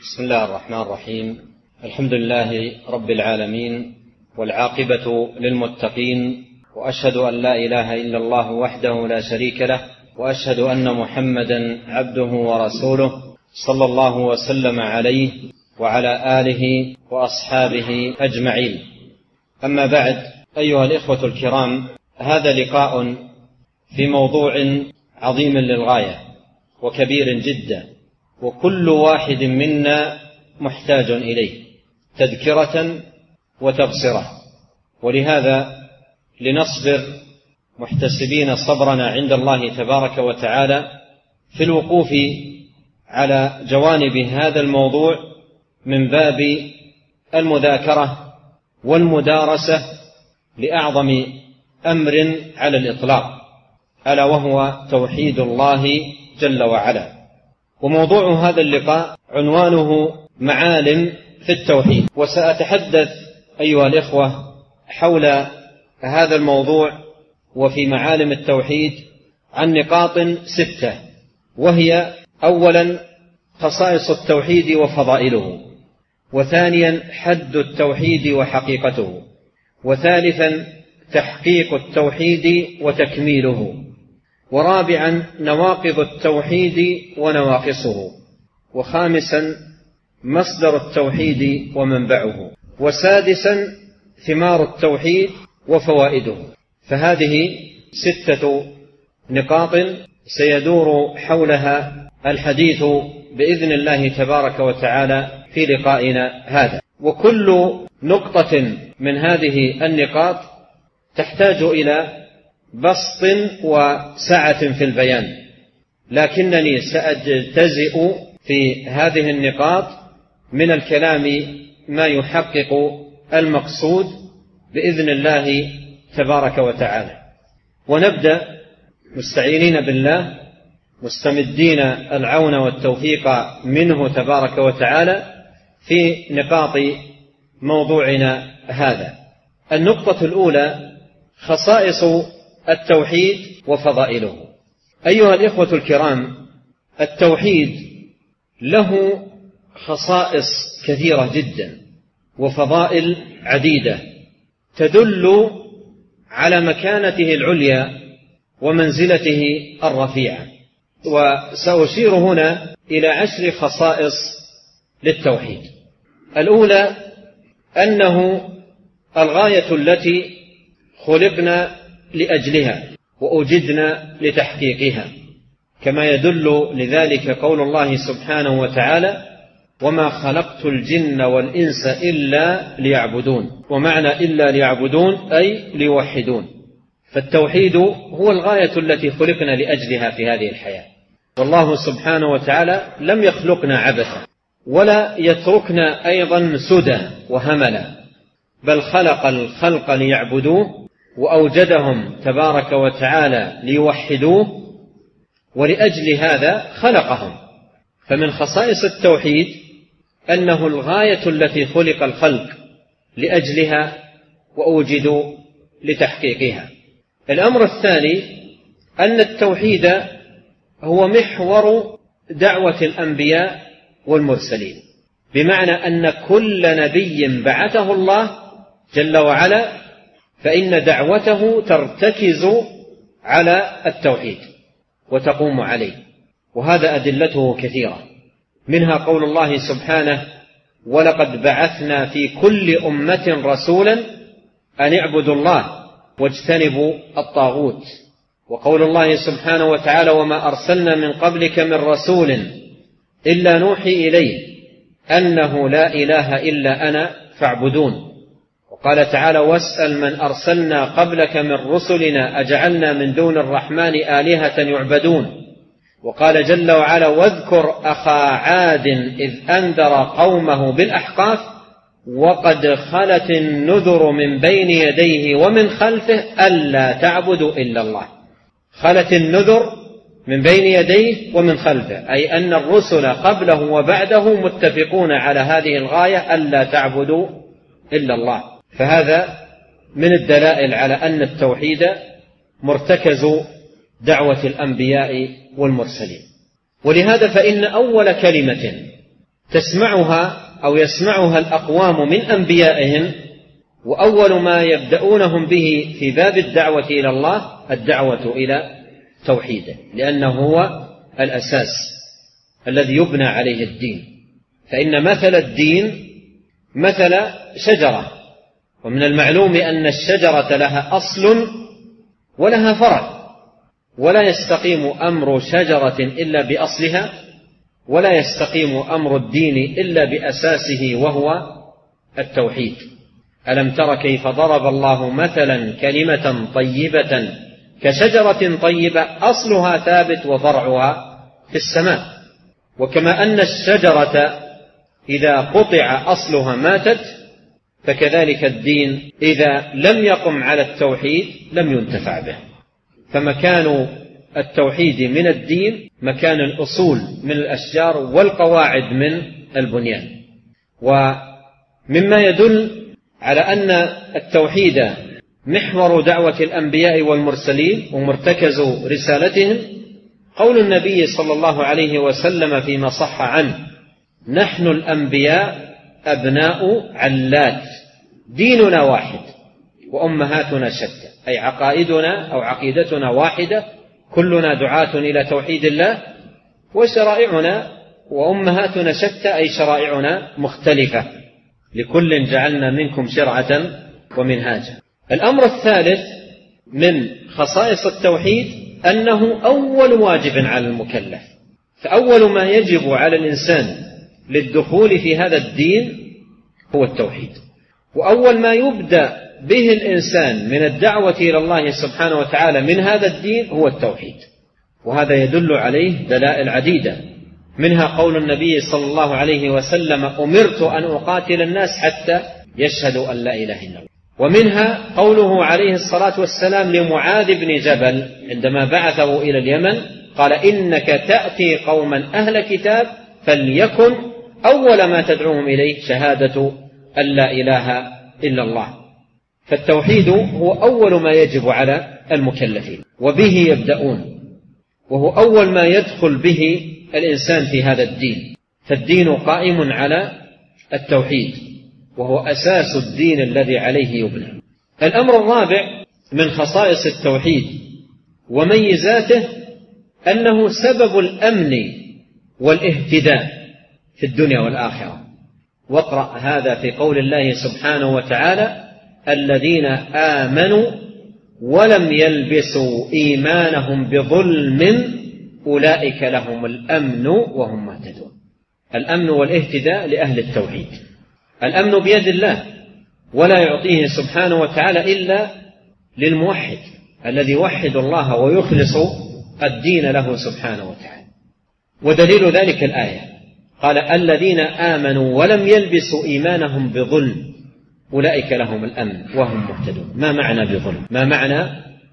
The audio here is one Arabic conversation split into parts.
بسم الله الرحمن الرحيم. الحمد لله رب العالمين، والعاقبة للمتقين، وأشهد أن لا إله إلا الله وحده لا شريك له، وأشهد أن محمدا عبده ورسوله صلى الله وسلم عليه وعلى آله وأصحابه أجمعين. أما بعد، أيها الإخوة الكرام، هذا لقاء في موضوع عظيم للغاية وكبير جدا، وكل واحد منا محتاج إليه تذكرة وتبصرة، ولهذا لنصبر محتسبين صبرنا عند الله تبارك وتعالى في الوقوف على جوانب هذا الموضوع من باب المذاكرة والمدارسة لأعظم أمر على الإطلاق، ألا وهو توحيد الله جل وعلا. وموضوع هذا اللقاء عنوانه معالم في التوحيد، وسأتحدث أيها الإخوة حول هذا الموضوع وفي معالم التوحيد عن نقاط 6، وهي: أولا خصائص التوحيد وفضائله، وثانيا حد التوحيد وحقيقته، وثالثا تحقيق التوحيد وتكميله، ورابعا نواقض التوحيد ونواقصه، وخامسا مصدر التوحيد ومنبعه، وسادسا ثمار التوحيد وفوائده. فهذه 6 نقاط سيدور حولها الحديث بإذن الله تبارك وتعالى في لقائنا هذا. وكل نقطة من هذه النقاط تحتاج إلى بسط وسعة في البيان، لكنني سأجتزئ في هذه النقاط من الكلام ما يحقق المقصود بإذن الله تبارك وتعالى. ونبدأ مستعينين بالله، مستمدين العون والتوفيق منه تبارك وتعالى في نقاط موضوعنا هذا. النقطة الأولى: خصائص التوحيد وفضائله. أيها الإخوة الكرام، التوحيد له خصائص كثيرة جدا وفضائل عديدة تدل على مكانته العليا ومنزلته الرفيعة، وسأشير هنا إلى 10 خصائص للتوحيد. الأولى أنه الغاية التي خلقنا لأجلها وأوجدنا لتحقيقها، كما يدل لذلك قول الله سبحانه وتعالى: وما خلقت الجن والإنس إلا ليعبدون. ومعنى إلا ليعبدون أي ليوحدون. فالتوحيد هو الغاية التي خلقنا لأجلها في هذه الحياة، والله سبحانه وتعالى لم يخلقنا عبثا ولا يتركنا أيضا سدى وهملا، بل خلق الخلق ليعبدوه، وأوجدهم تبارك وتعالى ليوحدوه، ولأجل هذا خلقهم. فمن خصائص التوحيد أنه الغاية التي خلق الخلق لأجلها وأوجدوا لتحقيقها. الأمر الثاني أن التوحيد هو محور دعوة الأنبياء والمرسلين، بمعنى أن كل نبي بعثه الله جل وعلا فإن دعوته ترتكز على التوحيد وتقوم عليه، وهذا أدلته كثيرة، منها قول الله سبحانه: ولقد بعثنا في كل أمة رسولا أن اعبدوا الله واجتنبوا الطاغوت، وقول الله سبحانه وتعالى: وما أرسلنا من قبلك من رسول إلا نوحي إليه أنه لا إله إلا أنا فاعبدون. وقال تعالى: واسأل من أرسلنا قبلك من رسلنا أجعلنا من دون الرحمن آلهة يعبدون. وقال جل وعلا: واذكر أخا عاد إذ أنذر قومه بالأحقاف وقد خلت النذر من بين يديه ومن خلفه ألا تعبدوا إلا الله. خلت النذر من بين يديه ومن خلفه، أي أن الرسل قبله وبعده متفقون على هذه الغاية ألا تعبدوا إلا الله. فهذا من الدلائل على أن التوحيد مرتكز دعوة الأنبياء والمرسلين. ولهذا فإن أول كلمة تسمعها أو يسمعها الأقوام من أنبيائهم، وأول ما يبدأونهم به في باب الدعوة إلى الله الدعوة إلى توحيده، لأنه هو الأساس الذي يبنى عليه الدين. فإن مثل الدين مثل شجرة، ومن المعلوم أن الشجرة لها أصل ولها فرع، ولا يستقيم أمر شجرة إلا بأصلها، ولا يستقيم أمر الدين إلا بأساسه وهو التوحيد. ألم تر كيف ضرب الله مثلا كلمة طيبة كشجرة طيبة أصلها ثابت وفرعها في السماء. وكما أن الشجرة إذا قطع أصلها ماتت، فكذلك الدين إذا لم يقم على التوحيد لم ينتفع به. فمكان التوحيد من الدين مكان الأصول من الأشجار والقواعد من البنيان. ومما يدل على أن التوحيد محور دعوة الأنبياء والمرسلين ومرتكز رسالتهم قول النبي صلى الله عليه وسلم فيما صح عنه: نحن الأنبياء أبناء علات، ديننا واحد وأمهاتنا شتى، أي عقائدنا أو عقيدتنا واحدة، كلنا دعاة إلى توحيد الله، وشرائعنا وأمهاتنا شتى، أي شرائعنا مختلفة، لكل جعلنا منكم شرعة ومنهاجا. الأمر الثالث من خصائص التوحيد أنه أول واجب على المكلف، فأول ما يجب على الإنسان للدخول في هذا الدين هو التوحيد، وأول ما يبدأ به الإنسان من الدعوة إلى الله سبحانه وتعالى من هذا الدين هو التوحيد. وهذا يدل عليه دلائل عديدة، منها قول النبي صلى الله عليه وسلم: أمرت أن أقاتل الناس حتى يشهدوا أن لا إله إلا الله. ومنها قوله عليه الصلاة والسلام لمعاذ بن جبل عندما بعثه إلى اليمن، قال: إنك تأتي قوما أهل كتاب فليكن أول ما تدعوهم إليه شهادة أن لا إله إلا الله. فالتوحيد هو أول ما يجب على المكلفين، وبه يبدأون، وهو أول ما يدخل به الإنسان في هذا الدين. فالدين قائم على التوحيد، وهو أساس الدين الذي عليه يبنى. الأمر الرابع من خصائص التوحيد وميزاته أنه سبب الأمن والاهتداء في الدنيا والآخرة. واقرأ هذا في قول الله سبحانه وتعالى: الذين آمنوا ولم يلبسوا إيمانهم بظلم أولئك لهم الأمن وهم مهتدون. الأمن والاهتداء لأهل التوحيد. الأمن بيد الله، ولا يعطيه سبحانه وتعالى إلا للموحد الذي يوحد الله ويخلص الدين له سبحانه وتعالى. ودليل ذلك الآية قال: الذين آمنوا ولم يلبسوا إيمانهم بظلم أولئك لهم الأمن وهم مهتدون. ما معنى بظلم؟ ما معنى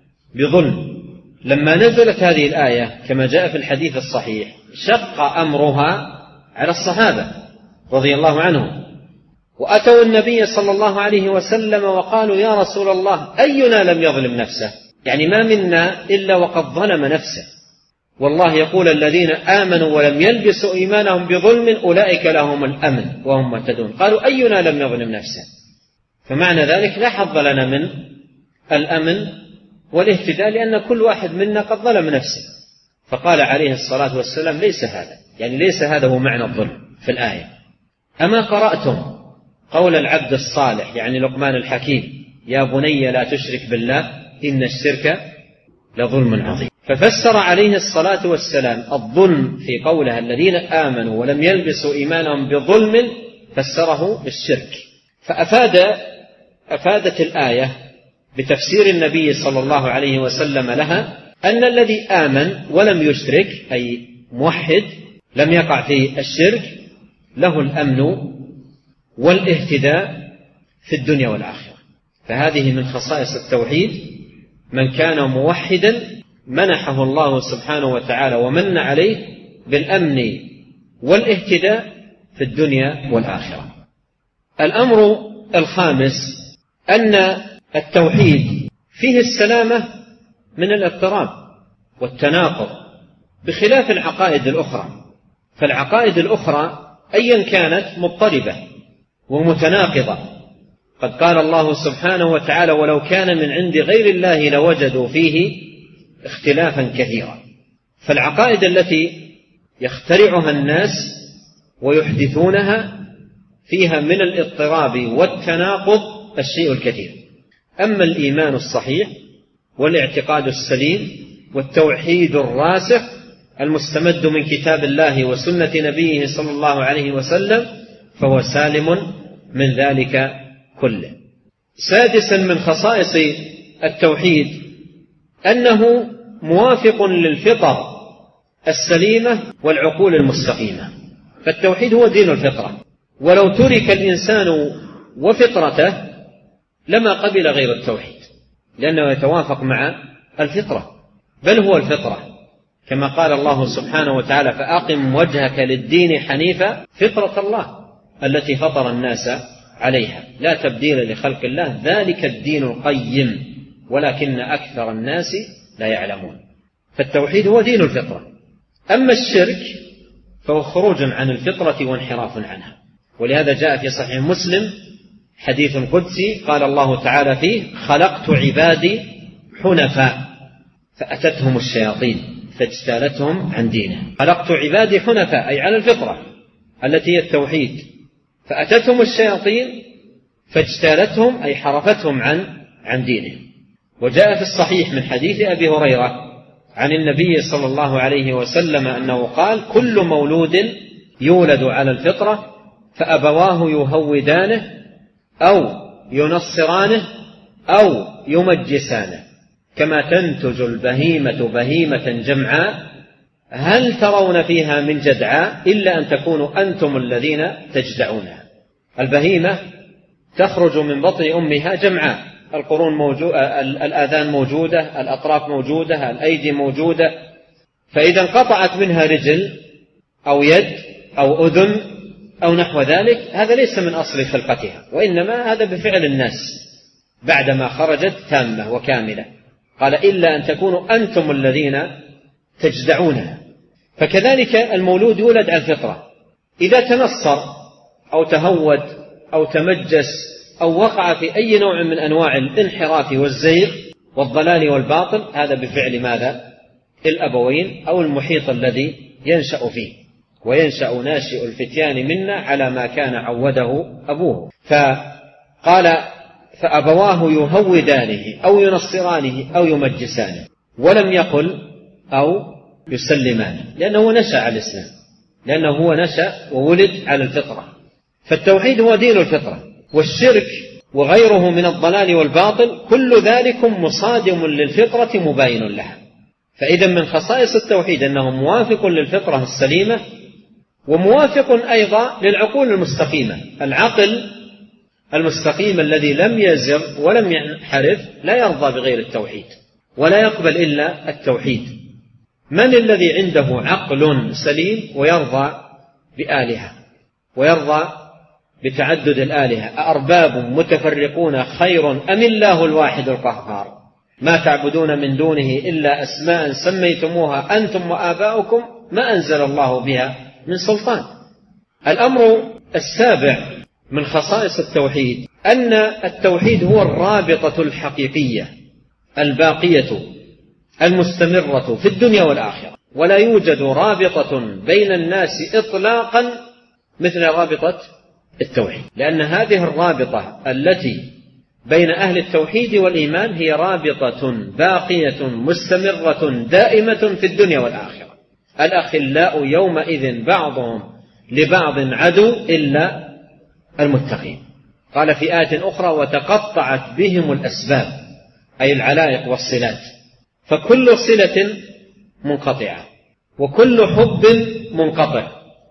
بظلم؟ لما نزلت هذه الآية كما جاء في الحديث الصحيح شق أمرها على الصحابة رضي الله عنهم، وأتوا النبي صلى الله عليه وسلم وقالوا: يا رسول الله، أينا لم يظلم نفسه؟ يعني ما منا إلا وقد ظلم نفسه، والله يقول: الذين آمنوا ولم يلبسوا إيمانهم بظلم أولئك لهم الأمن وهم مهتدون. قالوا: أينا لم يظلم نفسه؟ فمعنى ذلك لا حظ لنا من الأمن والاهتداء، لأن كل واحد منا قد ظلم نفسه. فقال عليه الصلاة والسلام: ليس هذا، يعني ليس هذا هو معنى الظلم في الآية. أما قرأتم قول العبد الصالح يعني لقمان الحكيم: يا بني لا تشرك بالله إن الشرك لظلم عظيم. ففسر عليه الصلاة والسلام الظلم في قوله الذين آمنوا ولم يلبسوا إيمانهم بظلم، فسره بالشرك. فأفادت الآية بتفسير النبي صلى الله عليه وسلم لها أن الذي آمن ولم يشرك أي موحد لم يقع في الشرك له الأمن والاهتداء في الدنيا والآخرة. فهذه من خصائص التوحيد، من كان موحدا منحه الله سبحانه وتعالى ومن عليه بالأمن والاهتداء في الدنيا والآخرة. الأمر الخامس أن التوحيد فيه السلامة من الاضطراب والتناقض بخلاف العقائد الأخرى. فالعقائد الأخرى أيا كانت مضطربة ومتناقضة. قد قال الله سبحانه وتعالى: ولو كان من عند غير الله لوجدوا فيه اختلافا كثيرا. فالعقائد التي يخترعها الناس ويحدثونها فيها من الاضطراب والتناقض الشيء الكثير. أما الإيمان الصحيح والاعتقاد السليم والتوحيد الراسخ المستمد من كتاب الله وسنة نبيه صلى الله عليه وسلم فهو سالم من ذلك كله. سادسا من خصائص التوحيد أنه موافق للفطر السليمة والعقول المستقيمة. فالتوحيد هو دين الفطرة، ولو ترك الإنسان وفطرته لما قبل غير التوحيد، لأنه يتوافق مع الفطرة، بل هو الفطرة، كما قال الله سبحانه وتعالى: فأقم وجهك للدين حنيفا فطرة الله التي فطر الناس عليها لا تبديل لخلق الله ذلك الدين القيم ولكن أكثر الناس لا يعلمون. فالتوحيد هو دين الفطرة. أما الشرك فهو خروج عن الفطرة وانحراف عنها. ولهذا جاء في صحيح مسلم حديث قدسي قال الله تعالى فيه: خلقت عبادي حنفاء فأتتهم الشياطين فاجتالتهم عن دينهم. خلقت عبادي حنفاء أي على الفطرة التي هي التوحيد، فأتتهم الشياطين فاجتالتهم أي حرفتهم عن دينهم. وجاء في الصحيح من حديث أبي هريرة عن النبي صلى الله عليه وسلم أنه قال: كل مولود يولد على الفطرة فأبواه يهودانه أو ينصرانه أو يمجسانه كما تنتج البهيمة بهيمة جمعاء هل ترون فيها من جدعاء إلا أن تكونوا أنتم الذين تجدعونها. البهيمة تخرج من بطن أمها جمعاء، القرون موجودة، الآذان موجودة، الأطراف موجودة، الأيدي موجودة، فإذا انقطعت منها رجل أو يد أو أذن أو نحو ذلك هذا ليس من أصل خلقتها، وإنما هذا بفعل الناس بعدما خرجت تامة وكاملة. قال: إلا أن تكونوا أنتم الذين تجدعونها. فكذلك المولود يولد على الفطرة، إذا تنصر أو تهود أو تمجس أو وقع في أي نوع من أنواع الانحراف والزيغ والضلال والباطل هذا بفعل ماذا؟ الأبوين أو المحيط الذي ينشأ فيه. وينشأ ناشئ الفتيان منا على ما كان عوده أبوه. فقال: فأبواه يهودانه أو ينصرانه أو يمجسانه، ولم يقل أو يسلمانه، لأنه نشأ على الإسلام، لأنه هو نشأ وولد على الفطرة. فالتوحيد هو دين الفطرة. والشرك وغيره من الضلال والباطل كل ذلك مصادم للفطرة مباين لها. فإذا من خصائص التوحيد أنه موافق للفطرة السليمة وموافق أيضا للعقول المستقيمة. العقل المستقيم الذي لم يزغ ولم ينحرف لا يرضى بغير التوحيد ولا يقبل إلا التوحيد. من الذي عنده عقل سليم ويرضى بآلهة ويرضى بتعدد الآلهة؟ أأرباب متفرقون خير أم الله الواحد القهار ما تعبدون من دونه إلا أسماء سميتموها أنتم وآباؤكم ما أنزل الله بها من سلطان. الأمر السابع من خصائص التوحيد أن التوحيد هو الرابطة الحقيقية الباقية المستمرة في الدنيا والآخرة، ولا يوجد رابطة بين الناس إطلاقا مثل رابطة التوحيد، لأن هذه الرابطة التي بين أهل التوحيد والإيمان هي رابطة باقية مستمرة دائمة في الدنيا والآخرة. الأخلاء يومئذ بعضهم لبعض عدو إلا المتقين. قال في آية أخرى: وتقطعت بهم الأسباب، أي العلائق والصلات، فكل صلة منقطعة وكل حب منقطع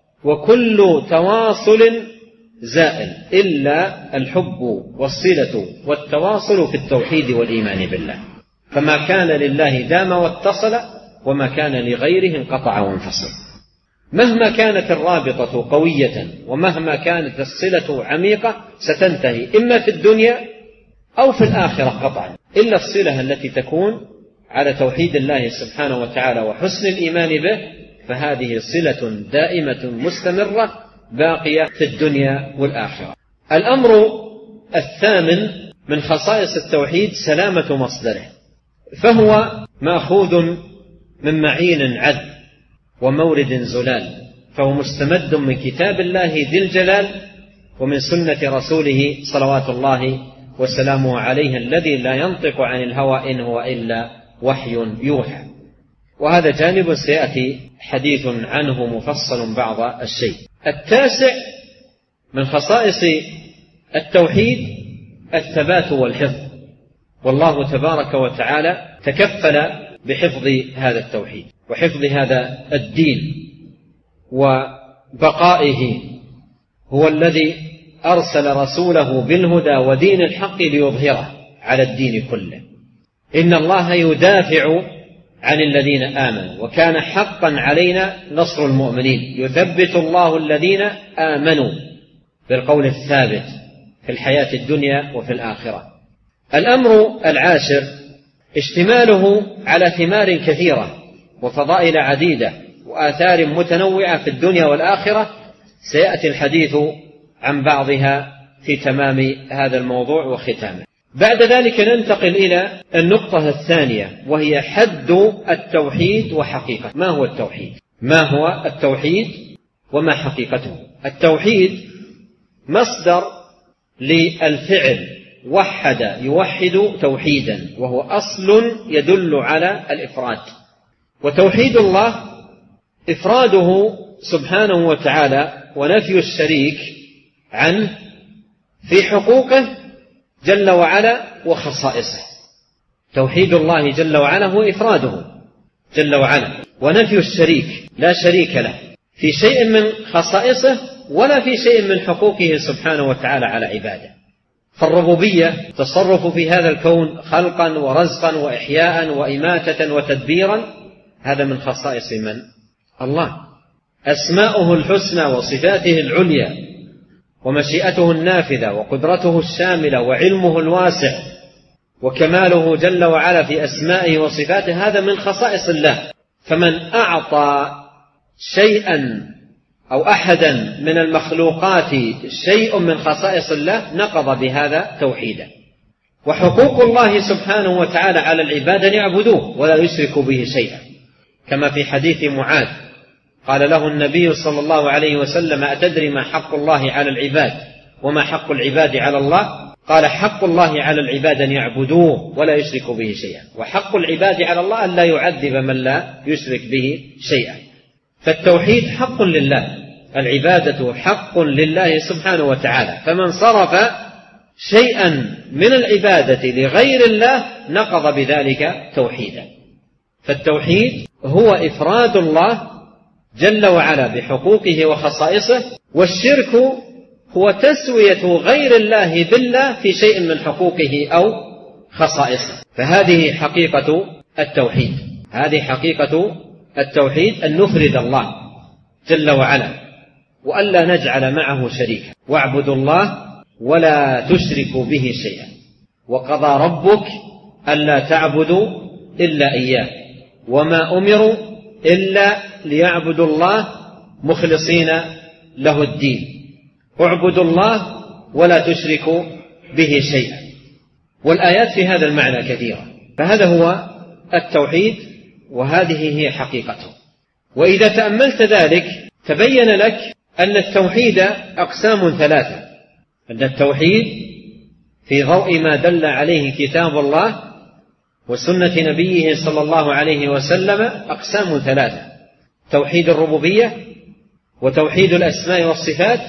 وكل تواصل زائل إلا الحب والصلة والتواصل في التوحيد والإيمان بالله. فما كان لله دام واتصل وما كان لغيره انقطع وانفصل. مهما كانت الرابطة قوية ومهما كانت الصلة عميقة ستنتهي إما في الدنيا أو في الآخرة قطعا، إلا الصلة التي تكون على توحيد الله سبحانه وتعالى وحسن الإيمان به، فهذه صلة دائمة مستمرة باقية في الدنيا والآخرة. الأمر الثامن من خصائص التوحيد سلامة مصدره، فهو مأخوذ من معين عذب ومورد زلال، فهو مستمد من كتاب الله ذي الجلال ومن سنة رسوله صلوات الله وسلامه عليه الذي لا ينطق عن الهوى إن هو إلا وحي يوحى. وهذا جانب سيأتي حديث عنه مفصل بعض الشيء. التاسع من خصائص التوحيد الثبات والحفظ، والله تبارك وتعالى تكفل بحفظ هذا التوحيد وحفظ هذا الدين وبقائه. هو الذي أرسل رسوله بالهدى ودين الحق ليظهره على الدين كله. إن الله يدافع عن الذين آمنوا وكان حقا علينا نصر المؤمنين، يثبت الله الذين آمنوا بالقول الثابت في الحياة الدنيا وفي الآخرة. الأمر العاشر اشتماله على ثمار كثيرة وفضائل عديدة وآثار متنوعة في الدنيا والآخرة، سيأتي الحديث عن بعضها في تمام هذا الموضوع وختامه. بعد ذلك ننتقل إلى النقطة الثانية، وهي حد التوحيد وحقيقته. ما هو التوحيد؟ ما هو التوحيد وما حقيقته؟ التوحيد مصدر للفعل وحد يوحد توحيدا، وهو أصل يدل على الإفراد. وتوحيد الله إفراده سبحانه وتعالى ونفي الشريك عنه في حقوقه جل وعلا وخصائصه. توحيد الله جل وعلا هو إفراده جل وعلا ونفي الشريك، لا شريك له في شيء من خصائصه ولا في شيء من حقوقه سبحانه وتعالى على عباده. فالربوبية تصرف في هذا الكون خلقا ورزقا وإحياء وإماتة وتدبيرا، هذا من خصائص من؟ الله. أسماؤه الحسنى وصفاته العليا ومشيئته النافذة وقدرته الشاملة وعلمه الواسع وكماله جل وعلا في أسمائه وصفاته، هذا من خصائص الله. فمن أعطى شيئا أو أحدا من المخلوقات شيء من خصائص الله نقض بهذا توحيدا. وحقوق الله سبحانه وتعالى على العباد أن يعبدوه ولا يشركوا به شيئا، كما في حديث معاذ قال له النبي صلى الله عليه وسلم: أتدري ما حق الله على العباد وما حق العباد على الله؟ قال: حق الله على العباد أن يعبدوه ولا يشركوا به شيئا، وحق العباد على الله أن لا يعذب من لا يشرك به شيئا. فالتوحيد حق لله، العبادة حق لله سبحانه وتعالى، فمن صرف شيئا من العبادة لغير الله نقض بذلك توحيدا. فالتوحيد هو إفراد الله جل وعلا بحقوقه وخصائصه، والشرك هو تسوية غير الله بالله في شيء من حقوقه أو خصائصه. فهذه حقيقة التوحيد، هذه حقيقة التوحيد، أن نفرد الله جل وعلا وألا نجعل معه شريكا. واعبدوا الله ولا تشركوا به شيئا، وقضى ربك ألا تعبدوا إلا إياه وما أمروا إلا ليعبدوا الله مخلصين له الدين. اعبدوا الله ولا تشركوا به شيئا. والآيات في هذا المعنى كثيرة. فهذا هو التوحيد وهذه هي حقيقته. وإذا تأملت ذلك تبين لك أن التوحيد أقسام ثلاثة، أن التوحيد في ضوء ما دل عليه كتاب الله وسنة نبيه صلى الله عليه وسلم أقسام ثلاثة: توحيد الربوبية، وتوحيد الأسماء والصفات،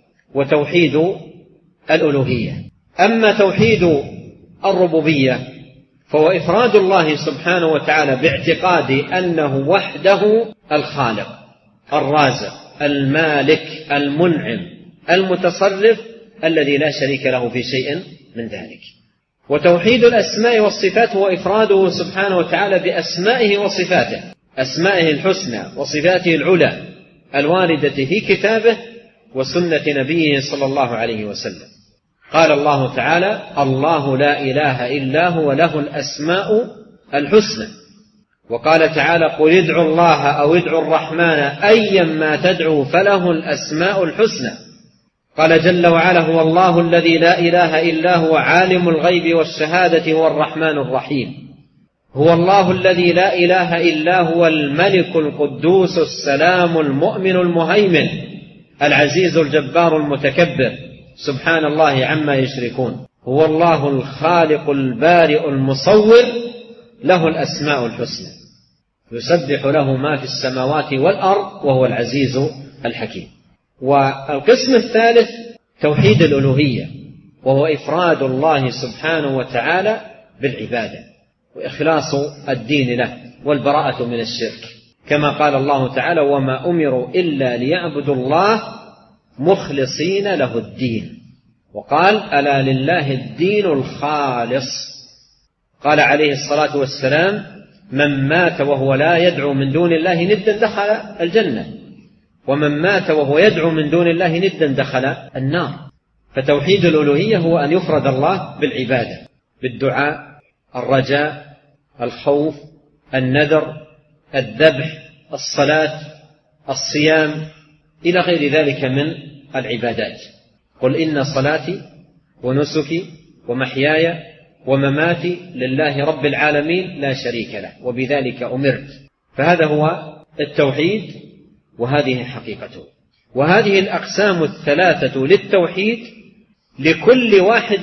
وتوحيد الألوهية. أما توحيد الربوبية فهو إفراد الله سبحانه وتعالى باعتقاد أنه وحده الخالق الرازق المالك المنعم المتصرف الذي لا شريك له في شيء من ذلك. وتوحيد الأسماء والصفات هو إفراده سبحانه وتعالى بأسمائه وصفاته، أسمائه الحسنى وصفاته العلى الواردة في كتابه وسنة نبيه صلى الله عليه وسلم. قال الله تعالى: الله لا إله إلا هو له الأسماء الحسنى. وقال تعالى قل ادعوا الله أو ادعوا الرحمن أيا ما تدعوا فله الأسماء الحسنى. قال جل وعلا هو الله الذي لا إله إلا هو عالم الغيب والشهادة هو الرحمن الرحيم. هو الله الذي لا إله إلا هو الملك القدوس السلام المؤمن المهيمن العزيز الجبار المتكبر سبحان الله عما يشركون. هو الله الخالق البارئ المصور له الأسماء الحسنى يسبح له ما في السماوات والأرض وهو العزيز الحكيم. والقسم الثالث توحيد الألوهية، وهو إفراد الله سبحانه وتعالى بالعبادة وإخلاص الدين له والبراءة من الشرك، كما قال الله تعالى وما أمروا إلا ليعبدوا الله مخلصين له الدين. وقال ألا لله الدين الخالص. قال عليه الصلاة والسلام من مات وهو لا يدعو من دون الله ندا دخل الجنة، ومن مات وهو يدعو من دون الله ندا دخل النار. فتوحيد الألوهية هو أن يفرد الله بالعبادة، بالدعاء، الرجاء، الخوف، النذر، الذبح، الصلاة، الصيام، إلى غير ذلك من العبادات. قل إن صلاتي ونسكي ومحياي ومماتي لله رب العالمين لا شريك له وبذلك أمرت. فهذا هو التوحيد وهذه حقيقته. وهذه الأقسام الثلاثة للتوحيد لكل واحد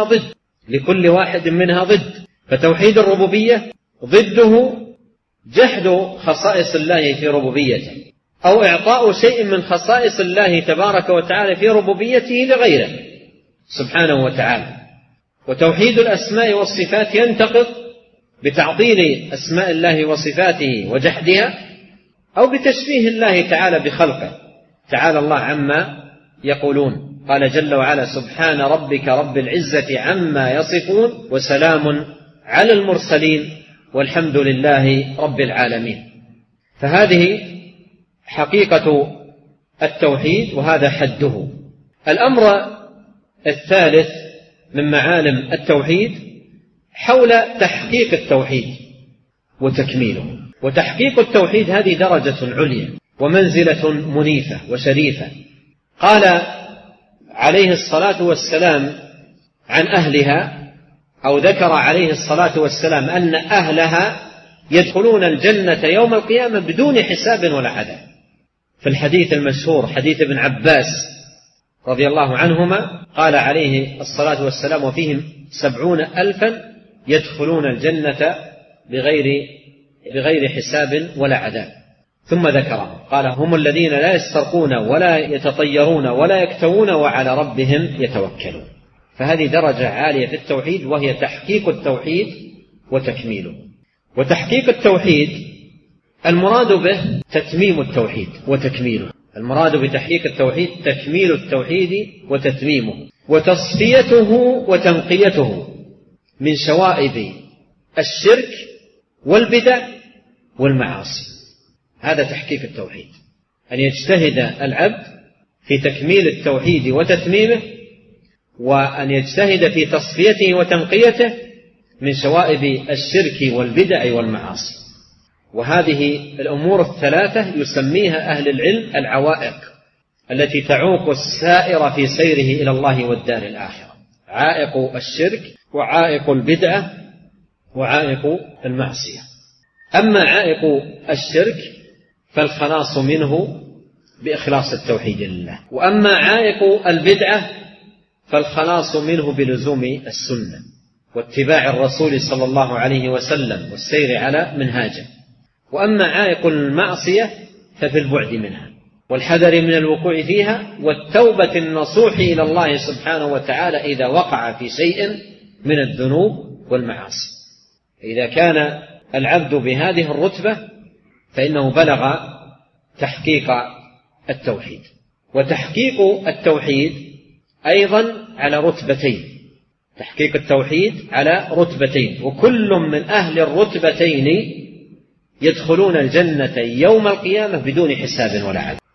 منها ضد. فتوحيد الربوبية ضده جحد خصائص الله في ربوبيته، أو إعطاء شيء من خصائص الله تبارك وتعالى في ربوبيته لغيره سبحانه وتعالى. وتوحيد الأسماء والصفات ينتقض بتعطيل أسماء الله وصفاته وجحدها، أو بتشبيه الله تعالى بخلقه، تعالى الله عما يقولون. قال جل وعلا سبحان ربك رب العزة عما يصفون وسلام على المرسلين والحمد لله رب العالمين. فهذه حقيقة التوحيد وهذا حده. الأمر الثالث من معالم التوحيد حول تحقيق التوحيد وتكميله. وتحقيق التوحيد هذه درجة عليا ومنزلة منيفة وشريفة. قال عليه الصلاة والسلام عن أهلها، أو ذكر عليه الصلاة والسلام أن أهلها يدخلون الجنة يوم القيامة بدون حساب ولا عذاب. في الحديث المشهور حديث ابن عباس رضي الله عنهما قال عليه الصلاة والسلام وفيهم 70,000 يدخلون الجنة بغير حساب ولا عذاب. ثم ذكرهم قال هم الذين لا يسترقون ولا يتطيرون ولا يكتوون وعلى ربهم يتوكلون. فهذه درجة عالية في التوحيد، وهي تحقيق التوحيد وتكميله. وتحقيق التوحيد المراد به تتميم التوحيد وتكميله. المراد بتحقيق التوحيد تكميل التوحيد وتتميمه وتصفيته وتنقيته من شوائب الشرك والبدع والمعاصي. هذا تحقيق التوحيد، أن يجتهد العبد في تكميل التوحيد وتتميمه، وأن يجتهد في تصفيته وتنقيته من شوائب الشرك والبدع والمعاصي. وهذه الأمور الثلاثة يسميها أهل العلم العوائق التي تعوق السائر في سيره إلى الله والدار الآخرة: عائق الشرك وعائق البدعة وعائق المعصية. أما عائق الشرك فالخلاص منه بإخلاص التوحيد لله، وأما عائق البدعة فالخلاص منه بلزوم السنة واتباع الرسول صلى الله عليه وسلم والسير على منهاجه. وأما عائق المعصية ففي البعد منها والحذر من الوقوع فيها والتوبة النصوح إلى الله سبحانه وتعالى إذا وقع في شيء من الذنوب والمعاصي. إذا كان العبد بهذه الرتبة فإنه بلغ تحقيق التوحيد. وتحقيق التوحيد أيضا على رتبتين، تحقيق التوحيد على رتبتين، وكل من أهل الرتبتين يدخلون الجنة يوم القيامة بدون حساب ولا عذاب.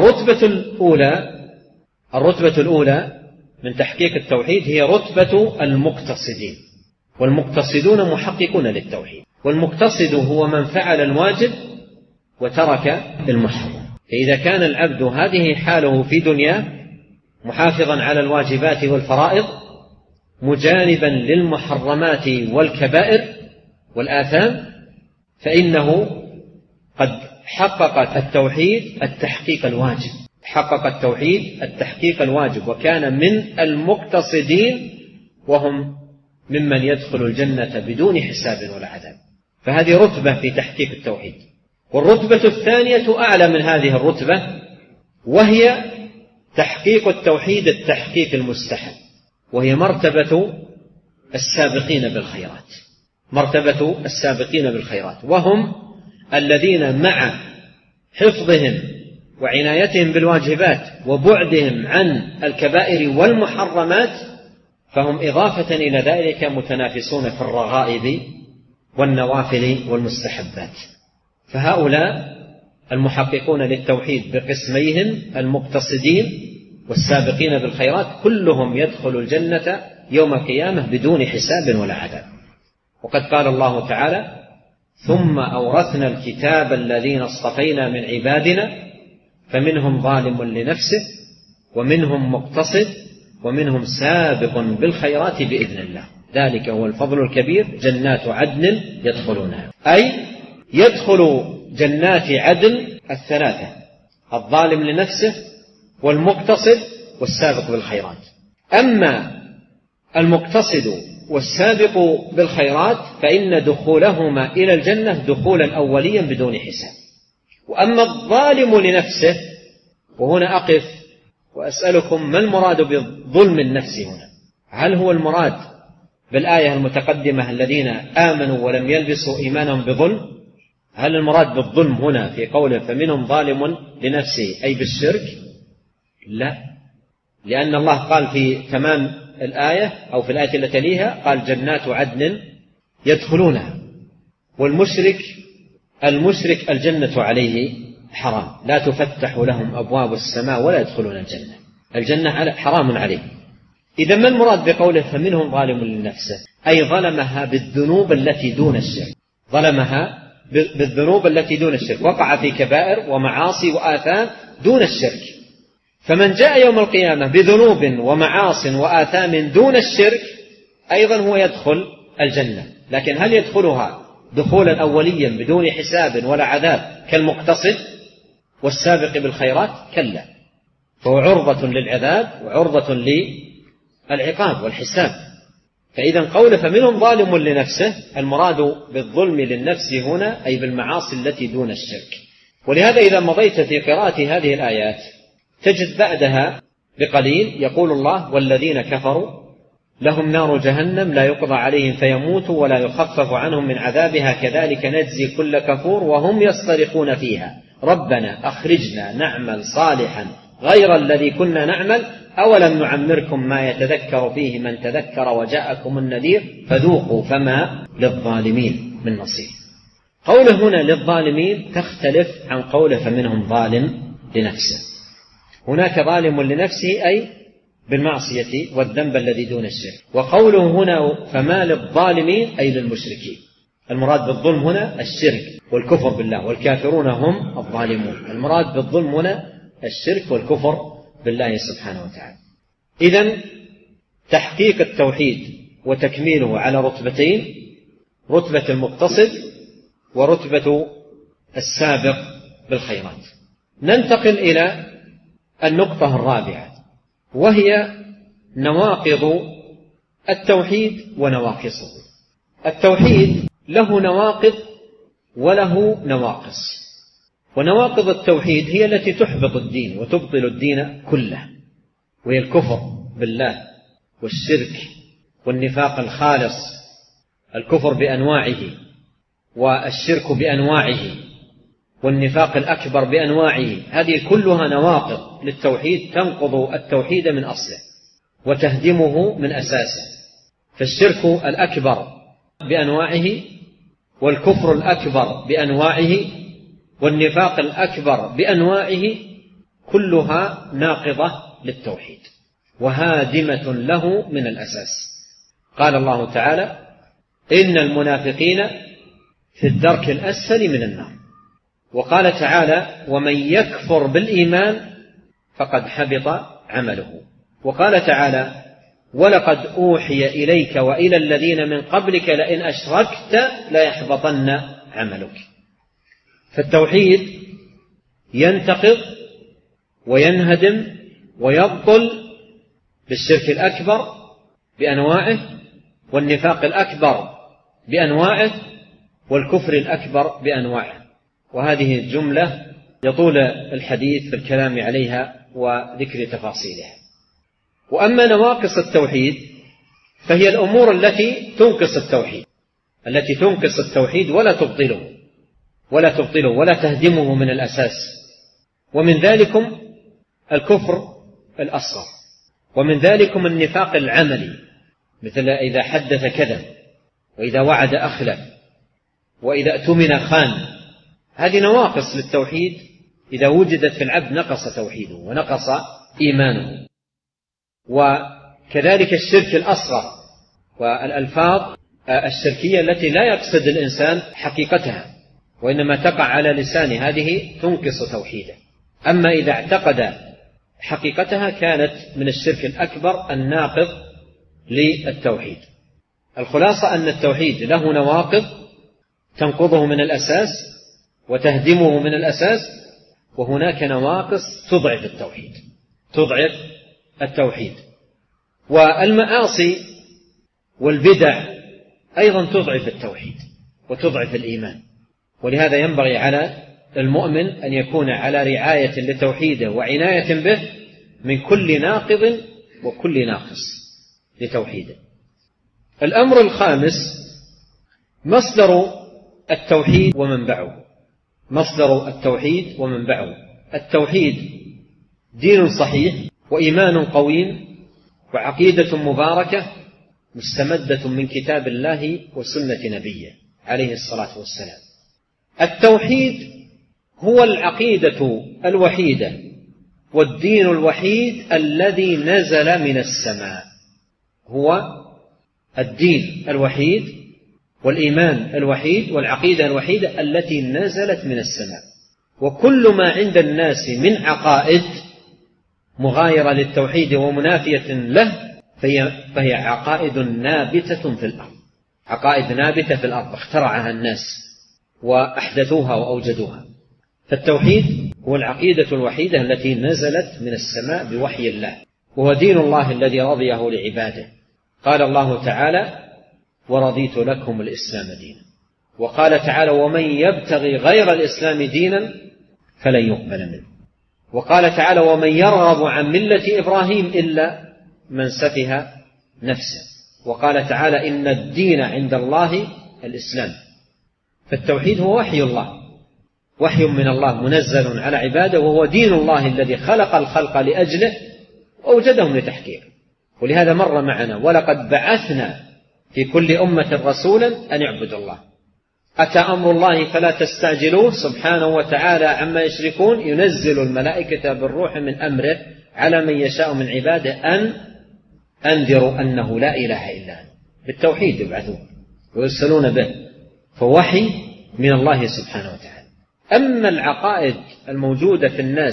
الرتبة الأولى من تحقيق التوحيد هي رتبة المقتصدين، والمقتصدون محققون للتوحيد. والمقتصد هو من فعل الواجب وترك المحرم. فإذا كان العبد هذه حاله في دنياه محافظا على الواجبات والفرائض مجانبا للمحرمات والكبائر والآثام فإنه قد حقق التوحيد التحقيق الواجب وكان من المقتصدين وهم ممن يدخل الجنة بدون حساب ولا عذاب. فهذه رتبة في تحقيق التوحيد. والرتبة الثانية أعلى من هذه الرتبة وهي تحقيق التوحيد التحقيق المستحب، وهي مرتبة السابقين بالخيرات، وهم الذين مع حفظهم وعنايتهم بالواجبات وبعدهم عن الكبائر والمحرمات فهم إضافة إلى ذلك متنافسون في الرغائب والنوافل والمستحبات. فهؤلاء المحققون للتوحيد بقسميهم المقتصدين والسابقين بالخيرات كلهم يدخل الجنة يوم القيامة بدون حساب ولا عذاب. وقد قال الله تعالى: ثم أورثنا الكتاب الذين اصطفينا من عبادنا فمنهم ظالم لنفسه ومنهم مقتصد ومنهم سابق بالخيرات بإذن الله ذلك هو الفضل الكبير جنات عدن يدخلونها، أي يدخل جنات عدن الثلاثة: الظالم لنفسه والمقتصد والسابق بالخيرات. أما المقتصد والسابق بالخيرات فإن دخولهما إلى الجنة دخولا أوليا بدون حساب. وأما الظالم لنفسه، وهنا أقف وأسألكم ما المراد بظلم النفس هنا؟ هل هو المراد بالآية المتقدمة الذين آمنوا ولم يلبسوا إيمانهم بظلم؟ هل المراد بالظلم هنا في قوله فمنهم ظالم لنفسه أي بالشرك؟ لا، لأن الله قال في تمام الآية أو في الآية التي تليها قال جنات عدن يدخلونها. والمشرك الجنة عليه حرام، لا تفتح لهم أبواب السماء ولا يدخلون الجنة حرام عليه. إذا ما المراد بقوله فمنهم ظالم لنفسه؟ أي ظلمها بالذنوب التي دون الشرك، وقع في كبائر ومعاصي وآثام دون الشرك. فمن جاء يوم القيامة بذنوب ومعاص وآثام دون الشرك أيضا هو يدخل الجنة، لكن هل يدخلها دخولا أوليا بدون حساب ولا عذاب كالمقتصد والسابق بالخيرات؟ كلا، فهو عرضة للعذاب وعرضة للعقاب والحساب. فإذا قول فمنهم ظالم لنفسه المراد بالظلم للنفس هنا أي بالمعاصي التي دون الشرك. ولهذا إذا مضيت في قراءة هذه الآيات تجد بعدها بقليل يقول الله والذين كفروا لهم نار جهنم لا يقضى عليهم فيموتوا ولا يخفف عنهم من عذابها كذلك نجزي كل كفور وهم يصطرخون فيها ربنا أخرجنا نعمل صالحا غير الذي كنا نعمل أولم نعمركم ما يتذكر فيه من تذكر وجاءكم النذير فذوقوا فما للظالمين من نصير. قوله هنا للظالمين تختلف عن قوله فمنهم ظالم لنفسه. هناك ظالم لنفسه أي بالمعصية والذنب الذي دون الشرك، وقوله هنا فما للظالمين أي للمشركين. المراد بالظلم هنا الشرك والكفر بالله، والكافرون هم الظالمون. المراد بالظلم هنا الشرك والكفر بالله سبحانه وتعالى. إذن تحقيق التوحيد وتكميله على رتبتين: رتبة المقتصد ورتبة السابق بالخيرات. ننتقل إلى النقطة الرابعة وهي نواقض التوحيد ونواقصه. التوحيد له نواقض وله نواقص، ونواقض التوحيد هي التي تحبط الدين وتبطل الدين كله، وهي الكفر بالله والشرك والنفاق الخالص، الكفر بأنواعه والشرك بأنواعه والنفاق الأكبر بأنواعه. هذه كلها نواقض للتوحيد تنقض التوحيد من أصله وتهدمه من أساسه. فالشرك الأكبر بأنواعه والكفر الأكبر بأنواعه والنفاق الأكبر بأنواعه كلها ناقضة للتوحيد وهادمة له من الأساس. قال الله تعالى إن المنافقين في الدرك الأسفل من النار. وقال تعالى: ومن يكفر بالإيمان فقد حبط عمله. وقال تعالى: ولقد أوحي إليك وإلى الذين من قبلك لئن أشركت ليحبطن عملك. فالتوحيد ينتقض وينهدم ويبطل بالشرك الأكبر بأنواعه، والنفاق الأكبر بأنواعه، والكفر الأكبر بأنواعه. وهذه الجملة يطول الحديث في الكلام عليها وذكر تفاصيلها. وأما نواقص التوحيد فهي الأمور التي تنقص التوحيد ولا تبطله ولا تهدمه من الأساس. ومن ذلكم الكفر الأصغر، ومن ذلكم النفاق العملي، مثل إذا حدث كذب، وإذا وعد أخلف، وإذا اؤتمن خان. هذه نواقص للتوحيد، إذا وجدت في العبد نقص توحيده ونقص إيمانه. وكذلك الشرك الأصغر والألفاظ الشركية التي لا يقصد الإنسان حقيقتها وإنما تقع على لسانه، هذه تنقص توحيده. أما إذا اعتقد حقيقتها كانت من الشرك الأكبر الناقض للتوحيد. الخلاصة أن التوحيد له نواقض تنقضه من الأساس وتهدمه من الأساس، وهناك نواقص تضعف التوحيد. والمعاصي والبدع أيضا تضعف التوحيد وتضعف الإيمان. ولهذا ينبغي على المؤمن أن يكون على رعاية لتوحيده وعناية به من كل ناقض وكل ناقص لتوحيده. الأمر الخامس مصدر التوحيد ومنبعه. التوحيد دين صحيح وإيمان قويم وعقيدة مباركة مستمدة من كتاب الله وسنة نبيه عليه الصلاة والسلام. التوحيد هو العقيدة الوحيدة والدين الوحيد الذي نزل من السماء. هو الدين الوحيد والإيمان الوحيد والعقيدة الوحيدة التي نزلت من السماء. وكل ما عند الناس من عقائد مغايرة للتوحيد ومنافية له فهي عقائد نابتة في الأرض اخترعها الناس وأحدثوها وأوجدوها. فالتوحيد هو العقيدة الوحيدة التي نزلت من السماء بوحي الله، وهو دين الله الذي رضيه لعباده. قال الله تعالى: ورضيت لكم الإسلام دينا. وقال تعالى: ومن يبتغي غير الإسلام دينا فلن يقبل منه. وقال تعالى: ومن يرغب عن ملة إبراهيم إلا من سفه نفسه. وقال تعالى: إن الدين عند الله الإسلام. فالتوحيد هو وحي من الله منزل على عباده، وهو دين الله الذي خلق الخلق لأجله وأوجدهم لتحقيقه. ولهذا مر معنا: ولقد بعثنا في كل أمة رسولا أن يعبدوا الله. أتى أمر الله فلا تستعجلوه سبحانه وتعالى عما يشركون. ينزل الملائكة بالروح من أمره على من يشاء من عباده أن أنذروا أنه لا إله إلا أنا. بالتوحيد يبعثون ويرسلون به، فوحي من الله سبحانه وتعالى. أما العقائد الموجودة في الناس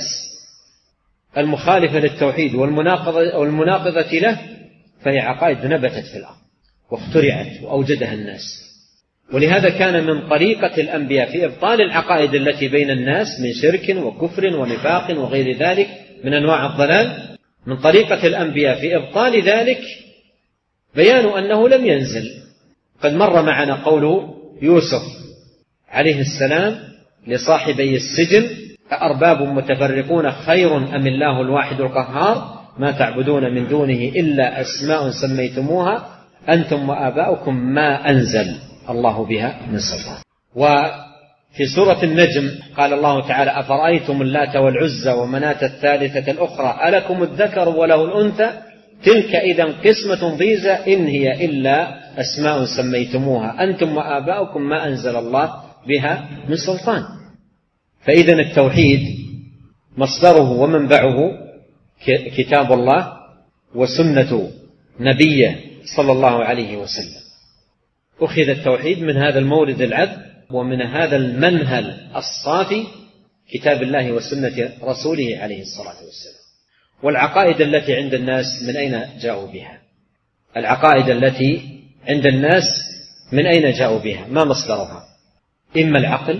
المخالفة للتوحيد والمناقضة له فهي عقائد نبتت في الأرض واخترعت وأوجدها الناس. ولهذا كان من طريقة الأنبياء في إبطال العقائد التي بين الناس من شرك وكفر ونفاق وغير ذلك من أنواع الضلال، من طريقة الأنبياء في إبطال ذلك بيان أنه لم ينزل. قد مر معنا قول يوسف عليه السلام لصاحبي السجن: أأرباب متفرقون خير أم الله الواحد القهار ما تعبدون من دونه إلا أسماء سميتموها أنتم وآباؤكم ما أنزل الله بها من سلطان. وفي سورة النجم قال الله تعالى: أفرأيتم اللات والعزى ومناة الثالثة الأخرى ألكم الذكر وله الأنثى تلك إذا قسمة ضيزى إن هي إلا أسماء سميتموها أنتم وآباؤكم ما أنزل الله بها من سلطان. فإذن التوحيد مصدره ومنبعه كتاب الله وسنة نبيه صلى الله عليه وسلم. أخذ التوحيد من هذا المورد العذب ومن هذا المنهل الصافي كتاب الله وسنة رسوله عليه الصلاة والسلام. والعقائد التي عند الناس من أين جاءوا بها؟ العقائد التي عند الناس من أين جاءوا بها؟ ما مصدرها؟ إما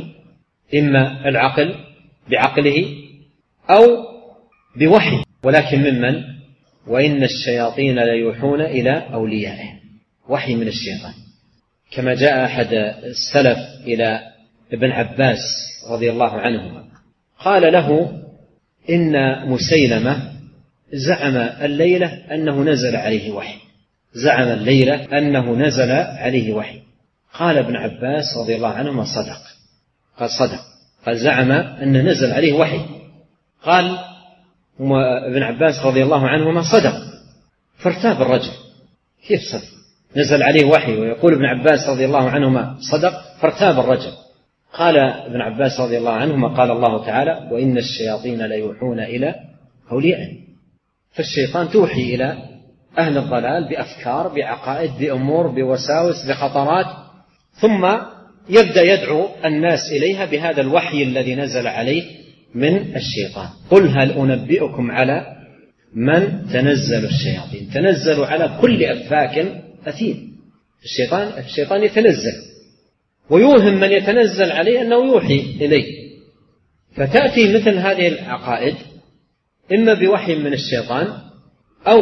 العقل بعقله أو بوحي، ولكن ممن؟ وإن الشياطين ليوحون إلى أوليائهم، وحي من الشيطان. كما جاء أحد السلف إلى ابن عباس رضي الله عنهما قال له إن مسيلمة زعم الليلة أنه نزل عليه وحي. قال ابن عباس رضي الله عنهما صدق. قال زعم أن نزل عليه وحي. قال ابن عباس رضي الله عنهما صدق. فارتاب الرجل، كيف صدق؟ نزل عليه وحي ويقول ابن عباس رضي الله عنهما صدق؟ فارتاب الرجل. قال ابن عباس رضي الله عنهما قال الله تعالى وإن الشياطين ليوحون إلى أوليائهم. فالشيطان توحي إلى أهل الضلال بأفكار، بعقائد، بأمور، بوساوس، بخطرات، ثم يبدأ يدعو الناس إليها بهذا الوحي الذي نزل عليه من الشيطان. قل هل أنبئكم على من تنزل الشياطين؟ تنزل على كل أفاك أثيم. الشيطان يتنزل ويوهم من يتنزل عليه أنه يوحي إليه. فتأتي مثل هذه العقائد إما بوحي من الشيطان أو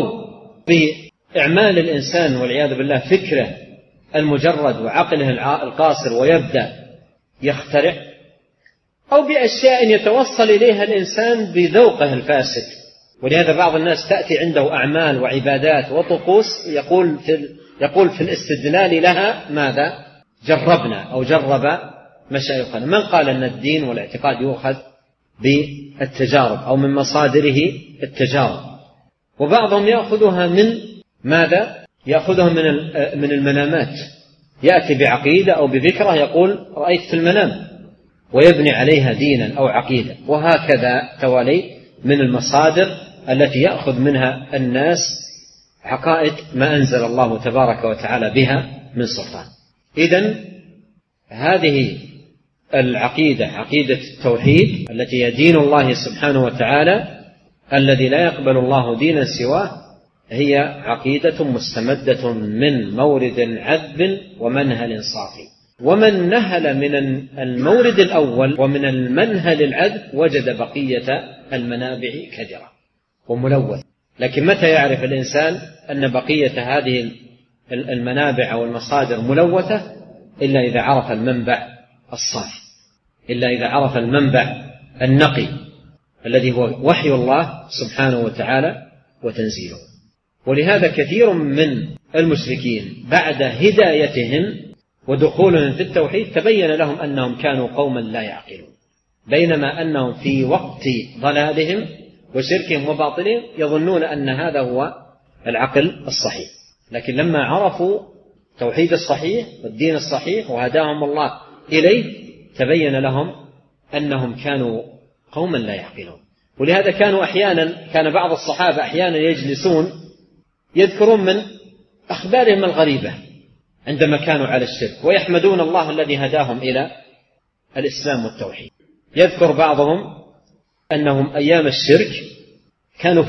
بإعمال الإنسان والعياذ بالله فكره المجرد وعقله القاصر ويبدأ يخترع، أو بأشياء يتوصل إليها الإنسان بذوقه الفاسد. ولهذا بعض الناس تأتي عنده أعمال وعبادات وطقوس يقول في الاستدلال لها ماذا؟ جربنا أو جرب مشايخنا. من قال أن الدين والاعتقاد يؤخذ بالتجارب أو من مصادره التجارب؟ وبعضهم يأخذها من ماذا؟ يأخذها من المنامات. يأتي بعقيدة أو بذكرى يقول رأيت في المنام، ويبني عليها دينا أو عقيدة. وهكذا توالي من المصادر التي يأخذ منها الناس عقائد ما أنزل الله تبارك وتعالى بها من سلطان. إذن هذه العقيدة، عقيدة التوحيد التي هي دين الله سبحانه وتعالى الذي لا يقبل الله دينا سواه، هي عقيدة مستمدة من مورد عذب ومنهل صافي. ومن نهل من المورد الأول ومن المنهل العذب وجد بقية المنابع كدرة وملوث. لكن متى يعرف الإنسان أن بقية هذه المنابع والمصادر ملوثة؟ إلا إذا عرف المنبع الصافي، إلا إذا عرف المنبع النقي الذي هو وحي الله سبحانه وتعالى وتنزيله. ولهذا كثير من المشركين بعد هدايتهم ودخولهم في التوحيد تبين لهم أنهم كانوا قوما لا يعقلون، بينما أنهم في وقت ضلالهم وشركهم وباطلهم يظنون أن هذا هو العقل الصحيح. لكن لما عرفوا التوحيد الصحيح والدين الصحيح وهداهم الله إليه تبين لهم أنهم كانوا قوما لا يعقلون. ولهذا كان بعض الصحابة أحيانا يجلسون يذكرون من أخبارهم الغريبة عندما كانوا على الشرك ويحمدون الله الذي هداهم إلى الإسلام والتوحيد. يذكر بعضهم أنهم أيام الشرك كانوا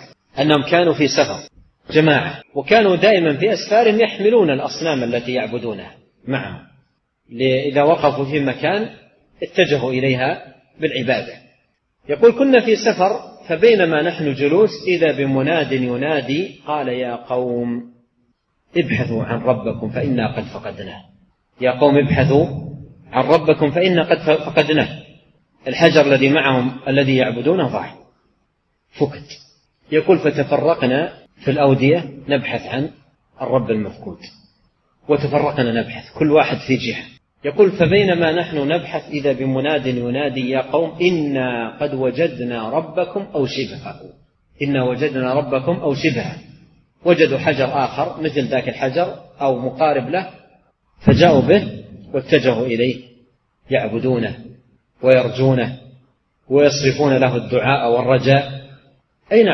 في سفر جماعة، وكانوا دائما في أسفارهم يحملون الأصنام التي يعبدونها معهم، إذا وقفوا في مكان اتجهوا إليها بالعبادة. يقول كنا في سفر فبينما نحن جلوس إذا بمناد ينادي قال يا قوم ابحثوا عن ربكم فإنا قد فقدناه. يا قوم ابحثوا عن ربكم فإنا قد فقدناه. الحجر الذي معهم الذي يعبدونه ضاع، فقد. يقول فتفرقنا في الأودية نبحث عن الرب المفقود، وتفرقنا نبحث كل واحد في جهة. يقول فبينما نحن نبحث إذا بمناد ينادي يا قوم إنا قد وجدنا ربكم أو شبهه. إنا وجدنا ربكم أو شبهه. وجدوا حجر آخر مثل ذاك الحجر أو مقارب له فجاءوا به واتجهوا إليه يعبدونه ويرجونه ويصرفون له الدعاء والرجاء. أين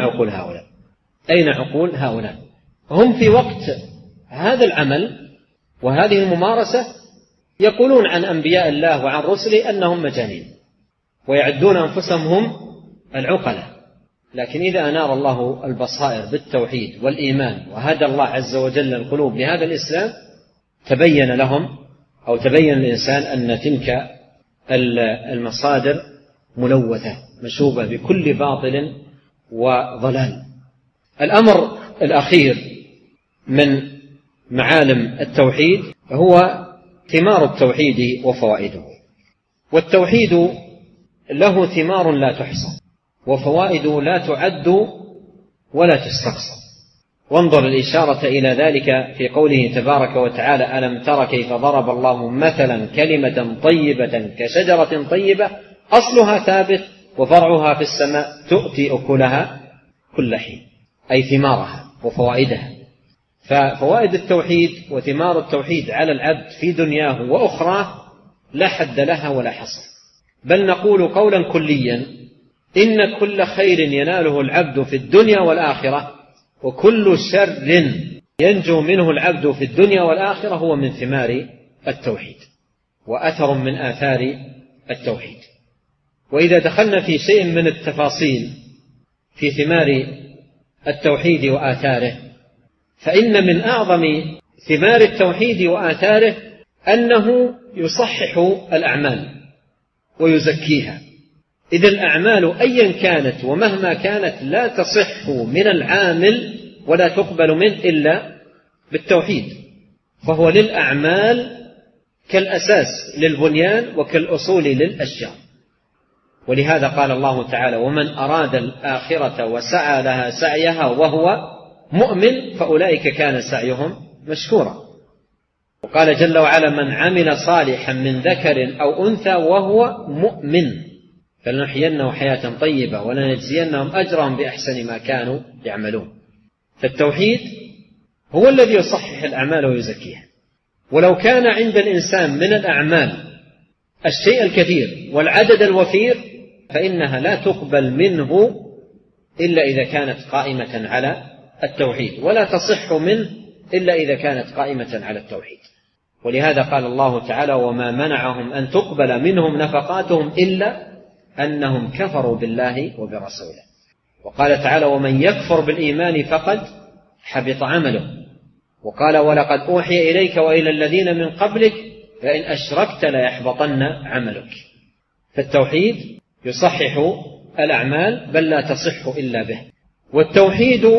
عقول هؤلاء؟ هم في وقت هذا العمل وهذه الممارسة يقولون عن أنبياء الله وعن رسله أنهم مجانين، ويعدون أنفسهم هم العقلاء. لكن إذا أنار الله البصائر بالتوحيد والإيمان وهدى الله عز وجل القلوب لهذا الإسلام، تبين لهم أو تبين الإنسان أن تلك المصادر ملوثة مشوبة بكل باطل وضلال. الأمر الأخير من معالم التوحيد هو ثمار التوحيد وفوائده. والتوحيد له ثمار لا تحصى، وفوائده لا تعد ولا تستقصى. وانظر الإشارة إلى ذلك في قوله تبارك وتعالى: ألم تر كيف ضرب الله مثلا كلمة طيبة كشجرة طيبة أصلها ثابت وفرعها في السماء تؤتي أكلها كل حين، أي ثمارها وفوائدها. ففوائد التوحيد وثمار التوحيد على العبد في دنياه وأخراه لا حد لها ولا حصر، بل نقول قولا كليا: إن كل خير يناله العبد في الدنيا والآخرة وكل شر ينجو منه العبد في الدنيا والآخرة هو من ثمار التوحيد وأثر من آثار التوحيد. وإذا دخلنا في شيء من التفاصيل في ثمار التوحيد وآثاره، فإن من أعظم ثمار التوحيد وآثاره أنه يصحح الأعمال ويزكيها. إذ الأعمال أيا كانت ومهما كانت لا تصح من العامل ولا تقبل منه إلا بالتوحيد، فهو للأعمال كالأساس للبنيان وكالأصول للأشجار. ولهذا قال الله تعالى: ومن أراد الآخرة وسعى لها سعيها وهو مؤمن فأولئك كان سعيهم مشكورا. وقال جل وعلا: من عمل صالحا من ذكر أو أنثى وهو مؤمن فلنحيينه حياة طيبة ولنجزينهم أجرهم بأحسن ما كانوا يعملون. فالتوحيد هو الذي يصحح الأعمال ويزكيها. ولو كان عند الإنسان من الأعمال الشيء الكثير والعدد الوفير فإنها لا تقبل منه إلا إذا كانت قائمة على التوحيد، ولا تصح منه إلا إذا كانت قائمة على التوحيد. ولهذا قال الله تعالى: وما منعهم أن تقبل منهم نفقاتهم إلا أنهم كفروا بالله وبرسوله. وقال تعالى: ومن يكفر بالإيمان فقد حبط عمله. وقال: ولقد أوحي إليك وإلى الذين من قبلك لئن أشركت ليحبطن عملك. فالتوحيد يصحح الأعمال بل لا تصح إلا به. والتوحيد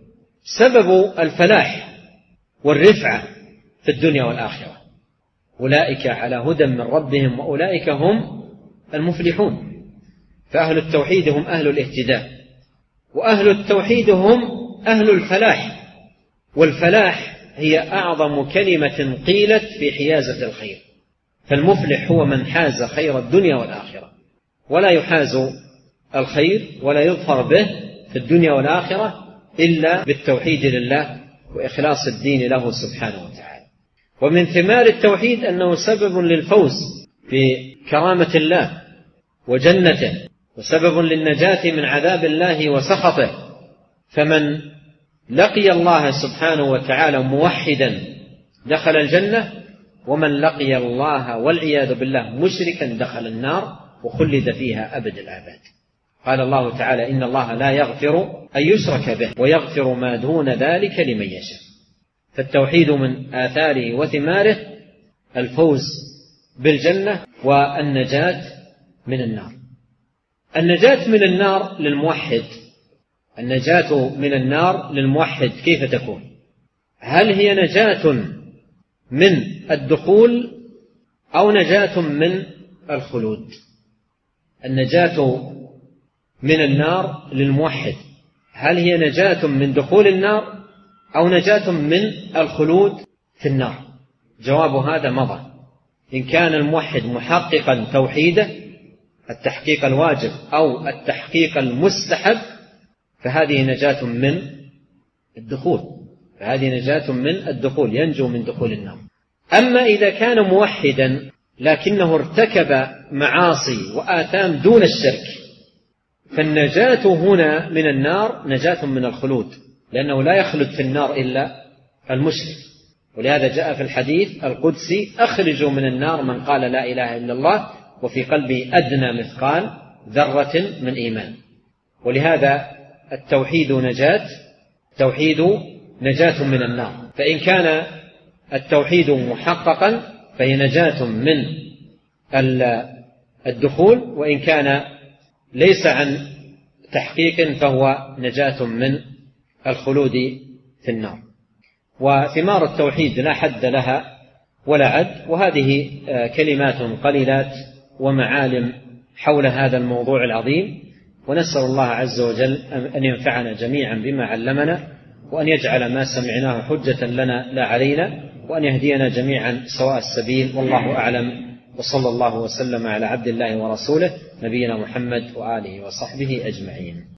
سبب الفلاح والرفعة في الدنيا والآخرة. أولئك على هدى من ربهم وأولئك هم المفلحون. فأهل التوحيد هم أهل الاهتداء، وأهل التوحيد هم أهل الفلاح. والفلاح هي أعظم كلمة قيلت في حيازة الخير. فالمفلح هو من حاز خير الدنيا والآخرة، ولا يحاز الخير ولا يظفر به في الدنيا والآخرة إلا بالتوحيد لله وإخلاص الدين له سبحانه وتعالى. ومن ثمار التوحيد أنه سبب للفوز في كرامة الله وجنته، وسبب للنجاة من عذاب الله وسخطه. فمن لقي الله سبحانه وتعالى موحدا دخل الجنة، ومن لقي الله والعياذ بالله مشركا دخل النار وخلد فيها أبد الآباد. قال الله تعالى: إن الله لا يغفر أن يشرك به ويغفر ما دون ذلك لمن يشاء. فالتوحيد من آثاره وثماره الفوز بالجنة والنجاة من النار. النجاة من النار للموحد، النجاة من النار للموحد كيف تكون؟ هل هي نجاة من الدخول أو نجاة من الخلود؟ النجاة من النار للموحد هل هي نجاة من دخول النار أو نجاة من الخلود في النار؟ جواب هذا مضى. إن كان الموحد محققا توحيده التحقيق الواجب أو التحقيق المستحب فهذه نجاة من الدخول، ينجو من دخول النار. أما إذا كان موحدا لكنه ارتكب معاصي وآثام دون الشرك فالنجاة هنا من النار نجاة من الخلود، لأنه لا يخلد في النار إلا المشرك، ولهذا جاء في الحديث القدسي: أخرجوا من النار من قال لا إله إلا الله وفي قلبه أدنى مثقال ذرة من إيمان. ولهذا التوحيد نجاة من النار، فإن كان التوحيد محققا فهي نجاة من الدخول، وإن كان ليس عن تحقيق فهو نجاة من الخلود في النار. وثمار التوحيد لا حد لها ولا عد، وهذه كلمات قليلات ومعالم حول هذا الموضوع العظيم. ونسأل الله عز وجل أن ينفعنا جميعا بما علمنا، وأن يجعل ما سمعناه حجة لنا لا علينا، وأن يهدينا جميعا سواء السبيل، والله أعلم. وصلى الله وسلم على عبد الله ورسوله نبينا محمد وآله وصحبه أجمعين.